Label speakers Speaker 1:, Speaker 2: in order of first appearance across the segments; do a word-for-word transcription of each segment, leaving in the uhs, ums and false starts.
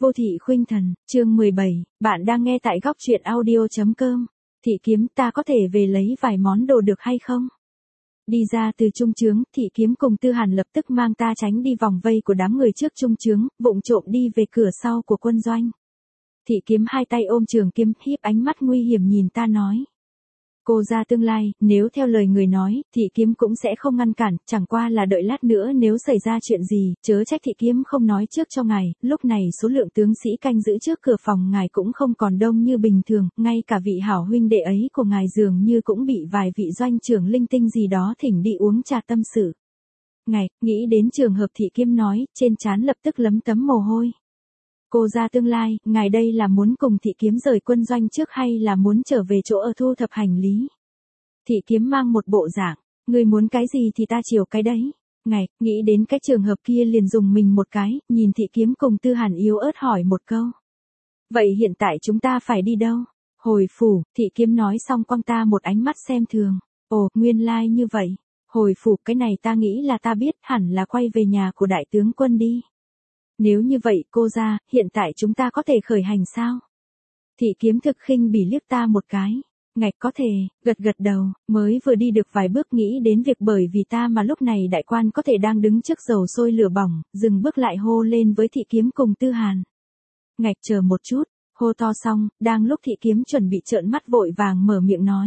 Speaker 1: Vô thị khuynh thần, chương mười bảy, bạn đang nghe tại góc truyện audio.com. Thị kiếm, ta có thể về lấy vài món đồ được hay không? Đi ra từ trung trướng, thị kiếm cùng Tư Hàn lập tức mang ta tránh đi vòng vây của đám người trước trung trướng, vụng trộm đi về cửa sau của quân doanh. Thị kiếm hai tay ôm trường kiếm, híp ánh mắt nguy hiểm nhìn ta nói. Cô ra tương lai, nếu theo lời người nói, thị kiếm cũng sẽ không ngăn cản, chẳng qua là đợi lát nữa nếu xảy ra chuyện gì, chớ trách thị kiếm không nói trước cho ngài, lúc này số lượng tướng sĩ canh giữ trước cửa phòng ngài cũng không còn đông như bình thường, ngay cả vị hảo huynh đệ ấy của ngài dường như cũng bị vài vị doanh trưởng linh tinh gì đó thỉnh đi uống trà tâm sự. Ngài, nghĩ đến trường hợp thị kiếm nói, trên trán lập tức lấm tấm mồ hôi. Cô ra tương lai, ngài đây là muốn cùng thị kiếm rời quân doanh trước hay là muốn trở về chỗ ở thu thập hành lý? Thị kiếm mang một bộ dạng, người muốn cái gì thì ta chiều cái đấy. Ngài, nghĩ đến cái trường hợp kia liền dùng mình một cái, nhìn thị kiếm cùng Tư Hàn yếu ớt hỏi một câu. Vậy hiện tại chúng ta phải đi đâu? Hồi phủ, thị kiếm nói xong quăng ta một ánh mắt xem thường. Ồ, nguyên lai like như vậy. Hồi phủ, cái này ta nghĩ là ta biết, hẳn là quay về nhà của đại tướng quân đi. Nếu như vậy cô ra, hiện tại chúng ta có thể khởi hành sao? Thị kiếm thực khinh bỉ liếc ta một cái. Ngạch có thể, gật gật đầu, mới vừa đi được vài bước nghĩ đến việc bởi vì ta mà lúc này đại quan có thể đang đứng trước dầu sôi lửa bỏng, dừng bước lại hô lên với thị kiếm cùng Tư Hàn. Ngạch chờ một chút, hô to xong, đang lúc thị kiếm chuẩn bị trợn mắt vội vàng mở miệng nói.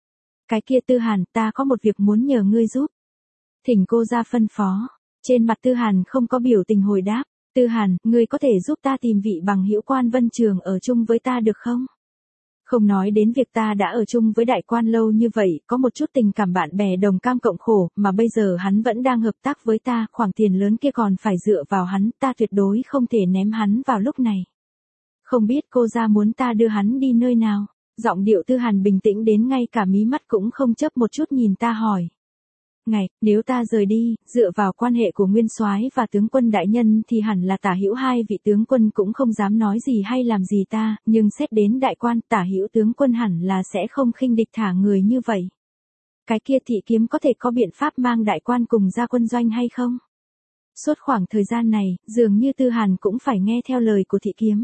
Speaker 1: Cái kia Tư Hàn, ta có một việc muốn nhờ ngươi giúp. Thỉnh cô ra phân phó. Trên mặt Tư Hàn không có biểu tình hồi đáp. Tư Hàn, ngươi có thể giúp ta tìm vị bằng hữu quan Vân Trường ở chung với ta được không? Không nói đến việc ta đã ở chung với đại quan lâu như vậy, có một chút tình cảm bạn bè đồng cam cộng khổ, mà bây giờ hắn vẫn đang hợp tác với ta, khoản tiền lớn kia còn phải dựa vào hắn, ta tuyệt đối không thể ném hắn vào lúc này. Không biết cô ra muốn ta đưa hắn đi nơi nào? Giọng điệu Tư Hàn bình tĩnh đến ngay cả mí mắt cũng không chớp một chút nhìn ta hỏi. Ngài, nếu ta rời đi, dựa vào quan hệ của nguyên soái và tướng quân đại nhân thì hẳn là Tả Hữu hai vị tướng quân cũng không dám nói gì hay làm gì ta, nhưng xét đến đại quan, Tả Hữu tướng quân hẳn là sẽ không khinh địch thả người như vậy. Cái kia thị kiếm có thể có biện pháp mang đại quan cùng ra quân doanh hay không? Suốt khoảng thời gian này, dường như Tư Hàn cũng phải nghe theo lời của thị kiếm.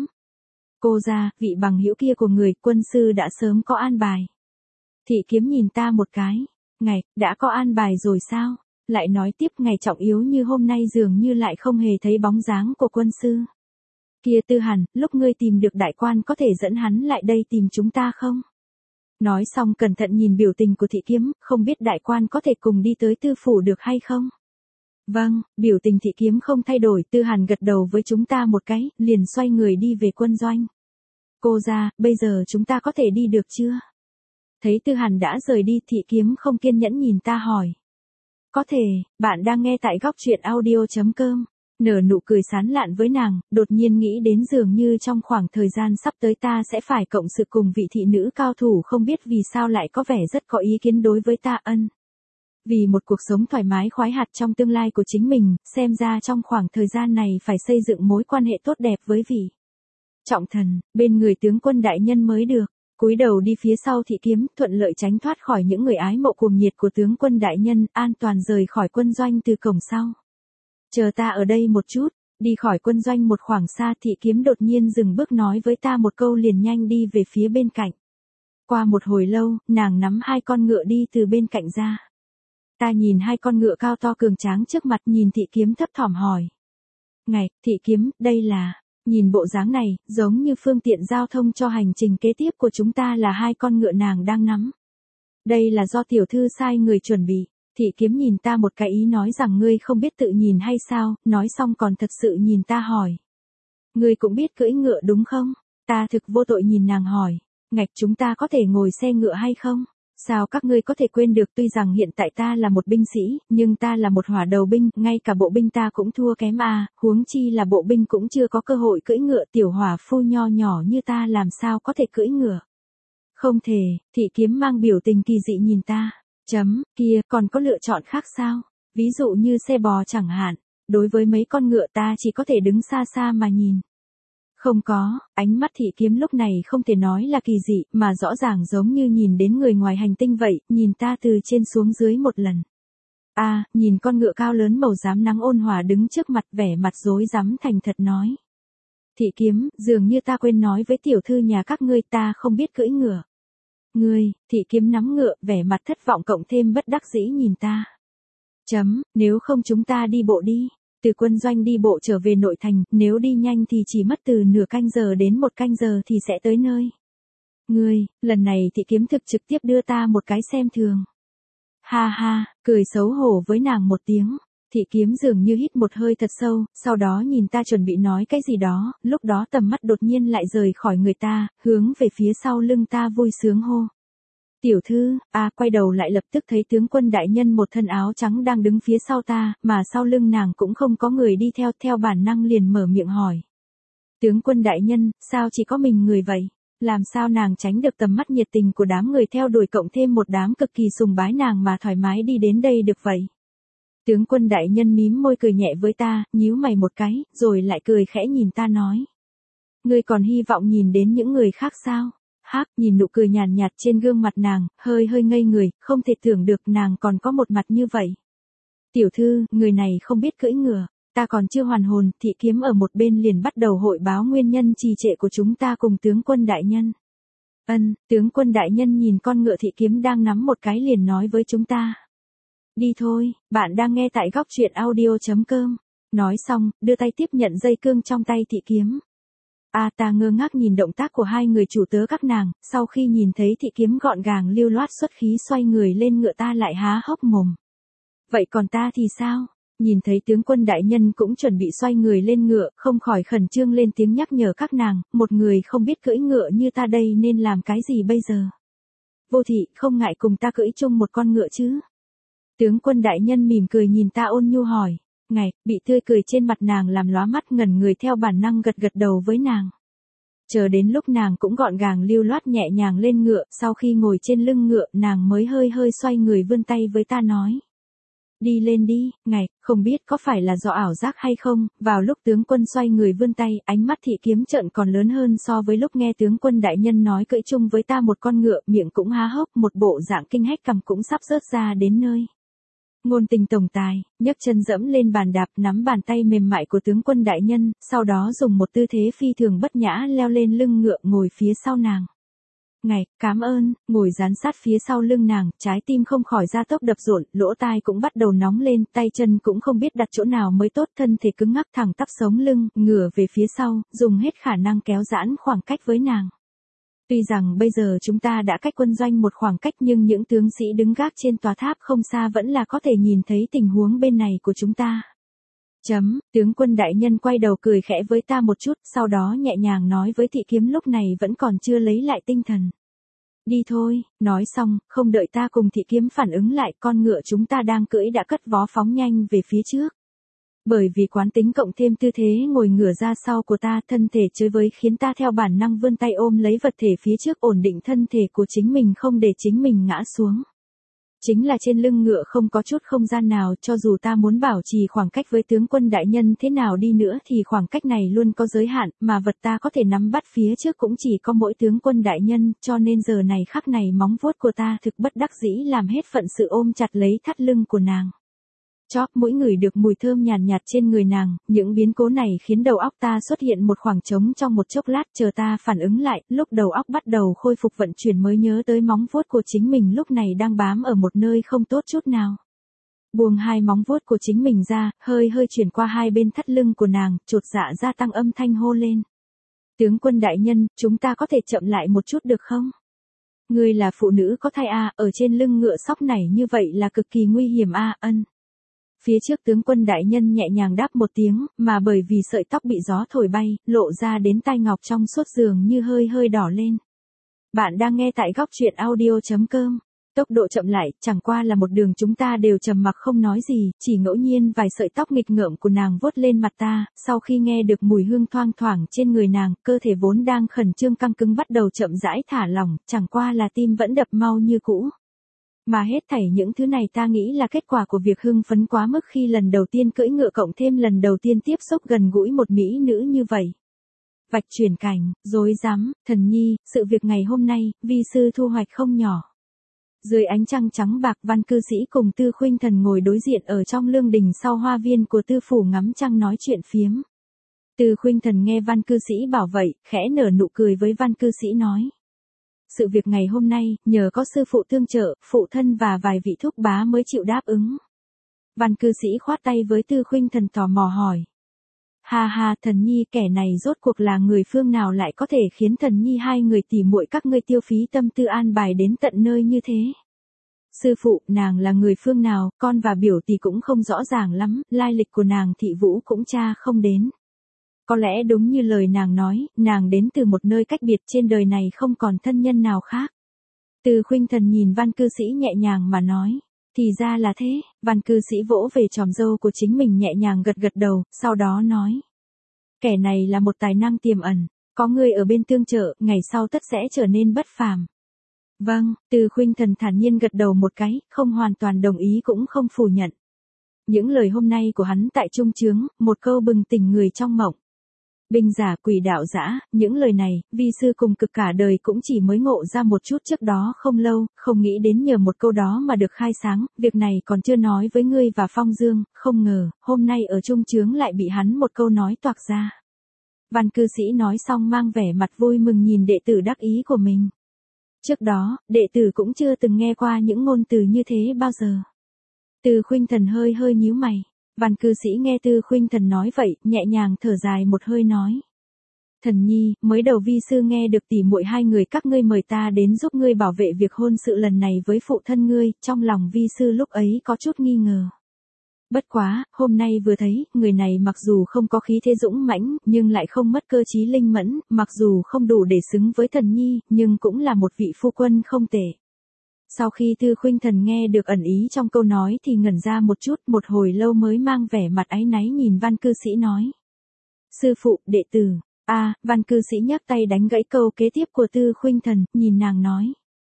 Speaker 1: Cô ra, vị bằng hữu kia của người, quân sư đã sớm có an bài. Thị kiếm nhìn ta một cái. Ngài, đã có an bài rồi sao? Lại nói tiếp ngày trọng yếu như hôm nay dường như lại không hề thấy bóng dáng của quân sư. Kia Tư Hàn, lúc ngươi tìm được đại quan có thể dẫn hắn lại đây tìm chúng ta không? Nói xong cẩn thận nhìn biểu tình của thị kiếm, không biết đại quan có thể cùng đi tới tư phủ được hay không? Vâng, biểu tình thị kiếm không thay đổi, Tư Hàn gật đầu với chúng ta một cái, liền xoay người đi về quân doanh. Cô ra, bây giờ chúng ta có thể đi được chưa? Thấy Tư Hàn đã rời đi, thị kiếm không kiên nhẫn nhìn ta hỏi. Có thể, bạn đang nghe tại góc truyện audio.com. Nở nụ cười sán lạn với nàng, đột nhiên nghĩ đến dường như trong khoảng thời gian sắp tới ta sẽ phải cộng sự cùng vị thị nữ cao thủ không biết vì sao lại có vẻ rất có ý kiến đối với ta ân. Vì một cuộc sống thoải mái khoái hoạt trong tương lai của chính mình, xem ra trong khoảng thời gian này phải xây dựng mối quan hệ tốt đẹp với vị trọng thần, bên người tướng quân đại nhân mới được. Cúi đầu đi phía sau thị kiếm, thuận lợi tránh thoát khỏi những người ái mộ cuồng nhiệt của tướng quân đại nhân, an toàn rời khỏi quân doanh từ cổng sau. Chờ ta ở đây một chút, đi khỏi quân doanh một khoảng xa thị kiếm đột nhiên dừng bước nói với ta một câu liền nhanh đi về phía bên cạnh. Qua một hồi lâu, nàng nắm hai con ngựa đi từ bên cạnh ra. Ta nhìn hai con ngựa cao to cường tráng trước mặt nhìn thị kiếm thấp thỏm hỏi. Ngài, thị kiếm, đây là... Nhìn bộ dáng này, giống như phương tiện giao thông cho hành trình kế tiếp của chúng ta là hai con ngựa nàng đang nắm. Đây là do tiểu thư sai người chuẩn bị. Thị kiếm nhìn ta một cái ý nói rằng ngươi không biết tự nhìn hay sao, nói xong còn thật sự nhìn ta hỏi. Ngươi cũng biết cưỡi ngựa đúng không? Ta thực vô tội nhìn nàng hỏi. Ngạch chúng ta có thể ngồi xe ngựa hay không? Sao các ngươi có thể quên được tuy rằng hiện tại ta là một binh sĩ, nhưng ta là một hỏa đầu binh, ngay cả bộ binh ta cũng thua kém à, huống chi là bộ binh cũng chưa có cơ hội cưỡi ngựa tiểu hỏa phu nho nhỏ như ta làm sao có thể cưỡi ngựa. Không thể, thị kiếm mang biểu tình kỳ dị nhìn ta, chấm, kia, còn có lựa chọn khác sao, ví dụ như xe bò chẳng hạn, đối với mấy con ngựa ta chỉ có thể đứng xa xa mà nhìn. Không có, ánh mắt thị kiếm lúc này không thể nói là kỳ dị, mà rõ ràng giống như nhìn đến người ngoài hành tinh vậy, nhìn ta từ trên xuống dưới một lần. À, nhìn con ngựa cao lớn màu xám nắng ôn hòa đứng trước mặt vẻ mặt rối rắm thành thật nói. Thị kiếm, dường như ta quên nói với tiểu thư nhà các ngươi ta không biết cưỡi ngựa. Ngươi, thị kiếm nắm ngựa, vẻ mặt thất vọng cộng thêm bất đắc dĩ nhìn ta. Chấm, nếu không chúng ta đi bộ đi. Từ quân doanh đi bộ trở về nội thành, nếu đi nhanh thì chỉ mất từ nửa canh giờ đến một canh giờ thì sẽ tới nơi. Ngươi, lần này thị kiếm thực trực tiếp đưa ta một cái xem thường. Ha ha, cười xấu hổ với nàng một tiếng. Thị kiếm dường như hít một hơi thật sâu, sau đó nhìn ta chuẩn bị nói cái gì đó, lúc đó tầm mắt đột nhiên lại rời khỏi người ta, hướng về phía sau lưng ta vui sướng hô. Tiểu thư, à quay đầu lại lập tức thấy tướng quân đại nhân một thân áo trắng đang đứng phía sau ta, mà sau lưng nàng cũng không có người đi theo, theo bản năng liền mở miệng hỏi. Tướng quân đại nhân, sao chỉ có mình người vậy? Làm sao nàng tránh được tầm mắt nhiệt tình của đám người theo đuổi cộng thêm một đám cực kỳ sùng bái nàng mà thoải mái đi đến đây được vậy? Tướng quân đại nhân mím môi cười nhẹ với ta, nhíu mày một cái, rồi lại cười khẽ nhìn ta nói. Ngươi còn hy vọng nhìn đến những người khác sao? Hắc, nhìn nụ cười nhàn nhạt trên gương mặt nàng, hơi hơi ngây người, không thể tưởng được nàng còn có một mặt như vậy. Tiểu thư, người này không biết cưỡi ngựa, ta còn chưa hoàn hồn, thị kiếm ở một bên liền bắt đầu hội báo nguyên nhân trì trệ của chúng ta cùng tướng quân đại nhân. Ân, tướng quân đại nhân nhìn con ngựa thị kiếm đang nắm một cái liền nói với chúng ta. Đi thôi, bạn đang nghe tại góc truyện audio chấm com. Nói xong, đưa tay tiếp nhận dây cương trong tay thị kiếm. A ta ngơ ngác nhìn động tác của hai người chủ tớ các nàng, sau khi nhìn thấy thị kiếm gọn gàng lưu loát xuất khí xoay người lên ngựa ta lại há hốc mồm. Vậy còn ta thì sao? Nhìn thấy tướng quân đại nhân cũng chuẩn bị xoay người lên ngựa, không khỏi khẩn trương lên tiếng nhắc nhở các nàng, một người không biết cưỡi ngựa như ta đây nên làm cái gì bây giờ? Vô thị, không ngại cùng ta cưỡi chung một con ngựa chứ? Tướng quân đại nhân mỉm cười nhìn ta ôn nhu hỏi. Ngày, bị tươi cười trên mặt nàng làm lóa mắt ngẩn người theo bản năng gật gật đầu với nàng. Chờ đến lúc nàng cũng gọn gàng lưu loát nhẹ nhàng lên ngựa, sau khi ngồi trên lưng ngựa nàng mới hơi hơi xoay người vươn tay với ta nói. Đi lên đi, Ngày, không biết có phải là do ảo giác hay không, vào lúc tướng quân xoay người vươn tay, ánh mắt thị kiếm trợn còn lớn hơn so với lúc nghe tướng quân đại nhân nói cưỡi chung với ta một con ngựa, miệng cũng há hốc, một bộ dạng kinh hách cằm cũng sắp rớt ra đến nơi. Ngôn tình tổng tài, nhấc chân dẫm lên bàn đạp nắm bàn tay mềm mại của tướng quân đại nhân, sau đó dùng một tư thế phi thường bất nhã leo lên lưng ngựa ngồi phía sau nàng. Ngày, cảm ơn, ngồi dán sát phía sau lưng nàng, trái tim không khỏi ra tốc đập rộn, lỗ tai cũng bắt đầu nóng lên, tay chân cũng không biết đặt chỗ nào mới tốt, thân thể cứng ngắc thẳng tắp sống lưng, ngửa về phía sau, dùng hết khả năng kéo giãn khoảng cách với nàng. Tuy rằng bây giờ chúng ta đã cách quân doanh một khoảng cách nhưng những tướng sĩ đứng gác trên tòa tháp không xa vẫn là có thể nhìn thấy tình huống bên này của chúng ta. Chấm, tướng quân đại nhân quay đầu cười khẽ với ta một chút, sau đó nhẹ nhàng nói với thị kiếm lúc này vẫn còn chưa lấy lại tinh thần. Đi thôi, nói xong, không đợi ta cùng thị kiếm phản ứng lại, con ngựa chúng ta đang cưỡi đã cất vó phóng nhanh về phía trước. Bởi vì quán tính cộng thêm tư thế ngồi ngửa ra sau của ta, thân thể chơi với khiến ta theo bản năng vươn tay ôm lấy vật thể phía trước ổn định thân thể của chính mình không để chính mình ngã xuống. Chính là trên lưng ngựa không có chút không gian nào, cho dù ta muốn bảo trì khoảng cách với tướng quân đại nhân thế nào đi nữa thì khoảng cách này luôn có giới hạn, mà vật ta có thể nắm bắt phía trước cũng chỉ có mỗi tướng quân đại nhân, cho nên giờ này khắc này móng vuốt của ta thực bất đắc dĩ làm hết phận sự ôm chặt lấy thắt lưng của nàng. Chóp mũi ngửi được mùi thơm nhàn nhạt, nhạt trên người nàng, những biến cố này khiến đầu óc ta xuất hiện một khoảng trống trong một chốc lát, chờ ta phản ứng lại, lúc đầu óc bắt đầu khôi phục vận chuyển mới nhớ tới móng vuốt của chính mình lúc này đang bám ở một nơi không tốt chút nào. Buông hai móng vuốt của chính mình ra, hơi hơi chuyển qua hai bên thắt lưng của nàng, chột dạ gia tăng âm thanh hô lên. Tướng quân đại nhân, chúng ta có thể chậm lại một chút được không? Ngươi là phụ nữ có thai à, ở trên lưng ngựa sóc này như vậy là cực kỳ nguy hiểm à, ân. Phía trước tướng quân đại nhân nhẹ nhàng đáp một tiếng, mà bởi vì sợi tóc bị gió thổi bay, lộ ra đến tai ngọc trong suốt giường như hơi hơi đỏ lên. Bạn đang nghe tại góc truyện audio chấm com. Tốc độ chậm lại, chẳng qua là một đường chúng ta đều trầm mặc không nói gì, chỉ ngẫu nhiên vài sợi tóc nghịch ngợm của nàng vuốt lên mặt ta, sau khi nghe được mùi hương thoang thoảng trên người nàng, cơ thể vốn đang khẩn trương căng cứng bắt đầu chậm rãi thả lỏng, chẳng qua là tim vẫn đập mau như cũ. Mà hết thảy những thứ này ta nghĩ là kết quả của việc hưng phấn quá mức khi lần đầu tiên cưỡi ngựa cộng thêm lần đầu tiên tiếp xúc gần gũi một mỹ nữ như vậy. Vạch chuyển cảnh, rối rắm, thần nhi, sự việc ngày hôm nay, vi sư thu hoạch không nhỏ. Dưới ánh trăng trắng bạc, Văn cư sĩ cùng Tư Khuynh Thần ngồi đối diện ở trong lương đình sau hoa viên của Tư phủ ngắm trăng nói chuyện phiếm. Từ Khuynh Thần nghe Văn cư sĩ bảo vậy, khẽ nở nụ cười với Văn cư sĩ nói. Sự việc ngày hôm nay, nhờ có sư phụ tương trợ, phụ thân và vài vị thúc bá mới chịu đáp ứng. Văn cư sĩ khoát tay với Tư Khuynh Thần tò mò hỏi. Ha ha, Thần Nhi, kẻ này rốt cuộc là người phương nào lại có thể khiến Thần Nhi hai người tỉ muội các ngươi tiêu phí tâm tư an bài đến tận nơi như thế? Sư phụ, nàng là người phương nào, con và biểu tỷ cũng không rõ ràng lắm, lai lịch của nàng Thị Vũ cũng tra không đến. Có lẽ đúng như lời nàng nói, nàng đến từ một nơi cách biệt, trên đời này không còn thân nhân nào khác. Từ Khuynh Thần nhìn Văn cư sĩ nhẹ nhàng mà nói. Thì ra là thế, Văn cư sĩ vỗ về chòm râu của chính mình nhẹ nhàng gật gật đầu, sau đó nói. Kẻ này là một tài năng tiềm ẩn, có người ở bên tương trợ, ngày sau tất sẽ trở nên bất phàm. Vâng, Từ Khuynh Thần thản nhiên gật đầu một cái, không hoàn toàn đồng ý cũng không phủ nhận. Những lời hôm nay của hắn tại trung chướng, một câu bừng tỉnh người trong mộng. Binh giả quỷ đạo dã, những lời này, vi sư cùng cực cả đời cũng chỉ mới ngộ ra một chút trước đó không lâu, không nghĩ đến nhờ một câu đó mà được khai sáng, việc này còn chưa nói với ngươi và Phong Dương, không ngờ, hôm nay ở trung chướng lại bị hắn một câu nói toạc ra. Văn cư sĩ nói xong mang vẻ mặt vui mừng nhìn đệ tử đắc ý của mình. Trước đó, đệ tử cũng chưa từng nghe qua những ngôn từ như thế bao giờ. Từ Khuynh Thần hơi hơi nhíu mày. Văn cư sĩ nghe Tư Khuynh Thần nói vậy, nhẹ nhàng thở dài một hơi nói. Thần Nhi, mới đầu vi sư nghe được tỉ muội hai người các ngươi mời ta đến giúp ngươi bảo vệ việc hôn sự lần này với phụ thân ngươi, trong lòng vi sư lúc ấy có chút nghi ngờ. Bất quá, hôm nay vừa thấy, người này mặc dù không có khí thế dũng mãnh, nhưng lại không mất cơ trí linh mẫn, mặc dù không đủ để xứng với Thần Nhi, nhưng cũng là một vị phu quân không tệ. Sau khi Tư Khuynh Thần nghe được ẩn ý trong câu nói thì ngẩn ra một chút, một hồi lâu mới mang vẻ mặt áy náy nhìn Văn cư sĩ nói. Sư phụ, đệ tử, a à, Văn cư sĩ nhấc tay đánh gãy câu kế tiếp của Tư Khuynh Thần, nhìn nàng nói.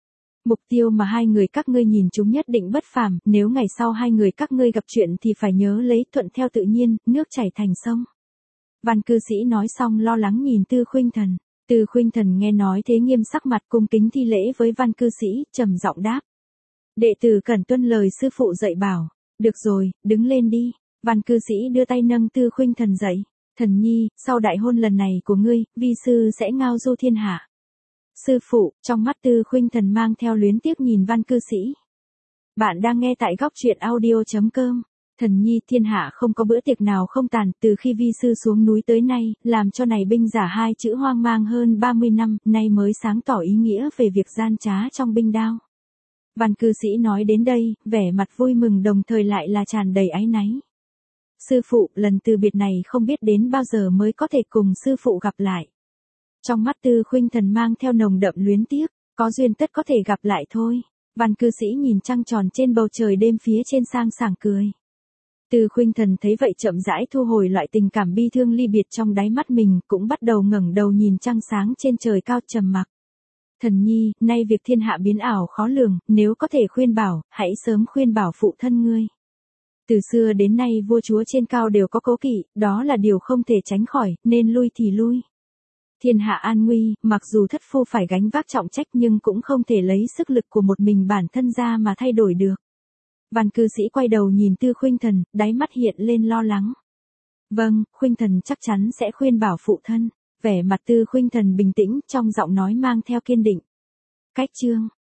Speaker 1: Mục tiêu mà hai người các ngươi nhìn chúng nhất định bất phàm, nếu ngày sau hai người các ngươi gặp chuyện thì phải nhớ lấy thuận theo tự nhiên, nước chảy thành sông. Văn cư sĩ nói xong lo lắng nhìn Tư Khuynh Thần. Từ Khuynh Thần nghe nói thế nghiêm sắc mặt cung kính thi lễ với Văn cư sĩ, trầm giọng đáp. Đệ tử cần tuân lời sư phụ dạy bảo. Được rồi, đứng lên đi. Văn cư sĩ đưa tay nâng Tư Khuynh Thần dậy. Thần Nhi, sau đại hôn lần này của ngươi, vi sư sẽ ngao du thiên hạ. Sư phụ, trong mắt Tư Khuynh Thần mang theo luyến tiếc nhìn Văn cư sĩ. Bạn đang nghe tại góc truyện audio chấm com. Thần Nhi, thiên hạ không có bữa tiệc nào không tàn, từ khi vi sư xuống núi tới nay, làm cho này binh giả hai chữ hoang mang hơn ba mươi năm, nay mới sáng tỏ ý nghĩa về việc gian trá trong binh đao. Văn cư sĩ nói đến đây, vẻ mặt vui mừng đồng thời lại là tràn đầy áy náy. Sư phụ, lần từ biệt này không biết đến bao giờ mới có thể cùng sư phụ gặp lại. Trong mắt Tư Khuynh Thần mang theo nồng đậm luyến tiếc, có duyên tất có thể gặp lại thôi. Văn cư sĩ nhìn trăng tròn trên bầu trời đêm phía trên sang sảng cười. Tư Khuynh Thần thấy vậy chậm rãi thu hồi loại tình cảm bi thương ly biệt trong đáy mắt mình, cũng bắt đầu ngẩng đầu nhìn trăng sáng trên trời cao trầm mặc. Thần Nhi, nay việc thiên hạ biến ảo khó lường, nếu có thể khuyên bảo, hãy sớm khuyên bảo phụ thân ngươi. Từ xưa đến nay vua chúa trên cao đều có cố kỵ, đó là điều không thể tránh khỏi, nên lui thì lui. Thiên hạ an nguy, mặc dù thất phu phải gánh vác trọng trách nhưng cũng không thể lấy sức lực của một mình bản thân ra mà thay đổi được. Văn cư sĩ quay đầu nhìn Tư Khuynh Thần, đáy mắt hiện lên lo lắng. Vâng, Khuynh Thần chắc chắn sẽ khuyên bảo phụ thân. Vẻ mặt Tư Khuynh Thần bình tĩnh, trong giọng nói mang theo kiên định. Cách chương